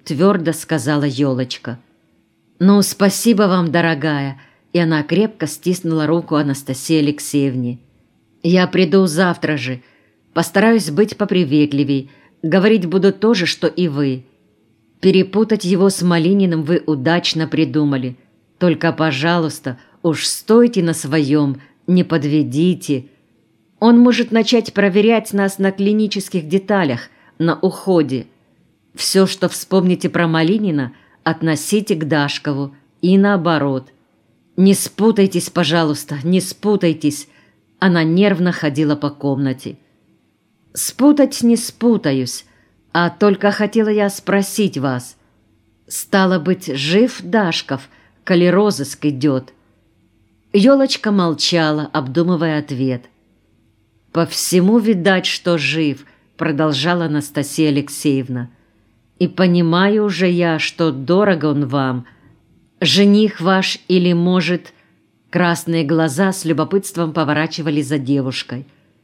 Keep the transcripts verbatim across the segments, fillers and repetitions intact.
твердо сказала елочка. «Ну, спасибо вам, дорогая!» И она крепко стиснула руку Анастасии Алексеевне. «Я приду завтра же. Постараюсь быть поприветливей. Говорить буду то же, что и вы. Перепутать его с Малининым вы удачно придумали. Только, пожалуйста, уж стойте на своем, не подведите. Он может начать проверять нас на клинических деталях, на уходе. Все, что вспомните про Малинина, относите к Дашкову и наоборот. Не спутайтесь, пожалуйста, не спутайтесь». Она нервно ходила по комнате. «Спутать не спутаюсь, а только хотела я спросить вас. Стало быть, жив Дашков, коли розыск идет?» Елочка молчала, обдумывая ответ. «По всему видать, что жив», — продолжала Анастасия Алексеевна. «И понимаю уже я, что дорого он вам. Жених ваш или, может...» Красные глаза с любопытством поворачивали за девушкой.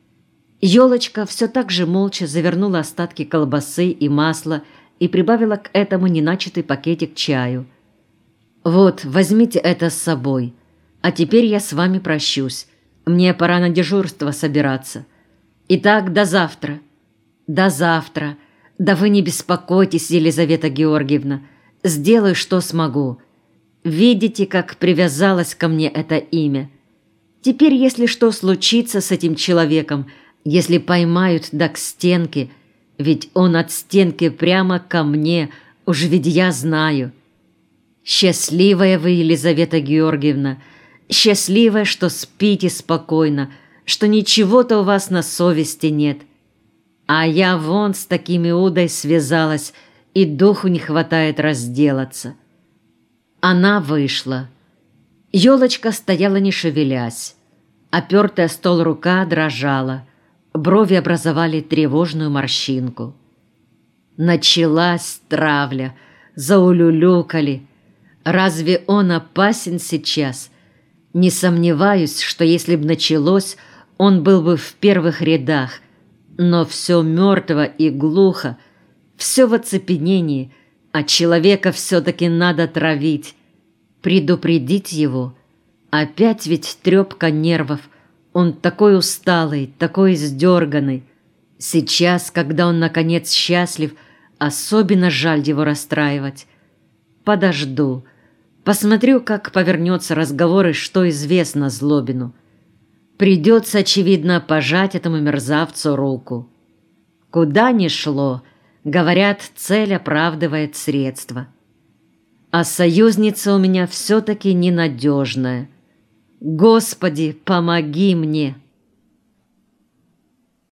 Елочка все так же молча завернула остатки колбасы и масла и прибавила к этому неначатый пакетик чаю. «Вот, возьмите это с собой. А теперь я с вами прощусь. Мне пора на дежурство собираться. Итак, до завтра». «До завтра. Да вы не беспокойтесь, Елизавета Георгиевна. Сделаю, что смогу. Видите, как привязалось ко мне это имя. Теперь, если что случится с этим человеком, если поймают да к стенке, ведь он от стенки прямо ко мне, уж ведь я знаю. Счастливая вы, Елизавета Георгиевна, счастливая, что спите спокойно, что ничего-то у вас на совести нет. А я вон с такими удой связалась, и духу не хватает разделаться». Она вышла. Елочка стояла, не шевелясь. Опертая стол рука дрожала. Брови образовали тревожную морщинку. Началась травля. Заулюлюкали. Разве он опасен сейчас? Не сомневаюсь, что если б началось, он был бы в первых рядах. Но все мертво и глухо, все в оцепенении, а человека все-таки надо травить, предупредить его. Опять ведь трепка нервов, он такой усталый, такой издерганный. Сейчас, когда он наконец счастлив, особенно жаль его расстраивать. Подожду, посмотрю, как повернется разговор и что известно Злобину. Придется, очевидно, пожать этому мерзавцу руку. Куда ни шло, говорят, цель оправдывает средства. А союзница у меня все-таки ненадежная. Господи, помоги мне!»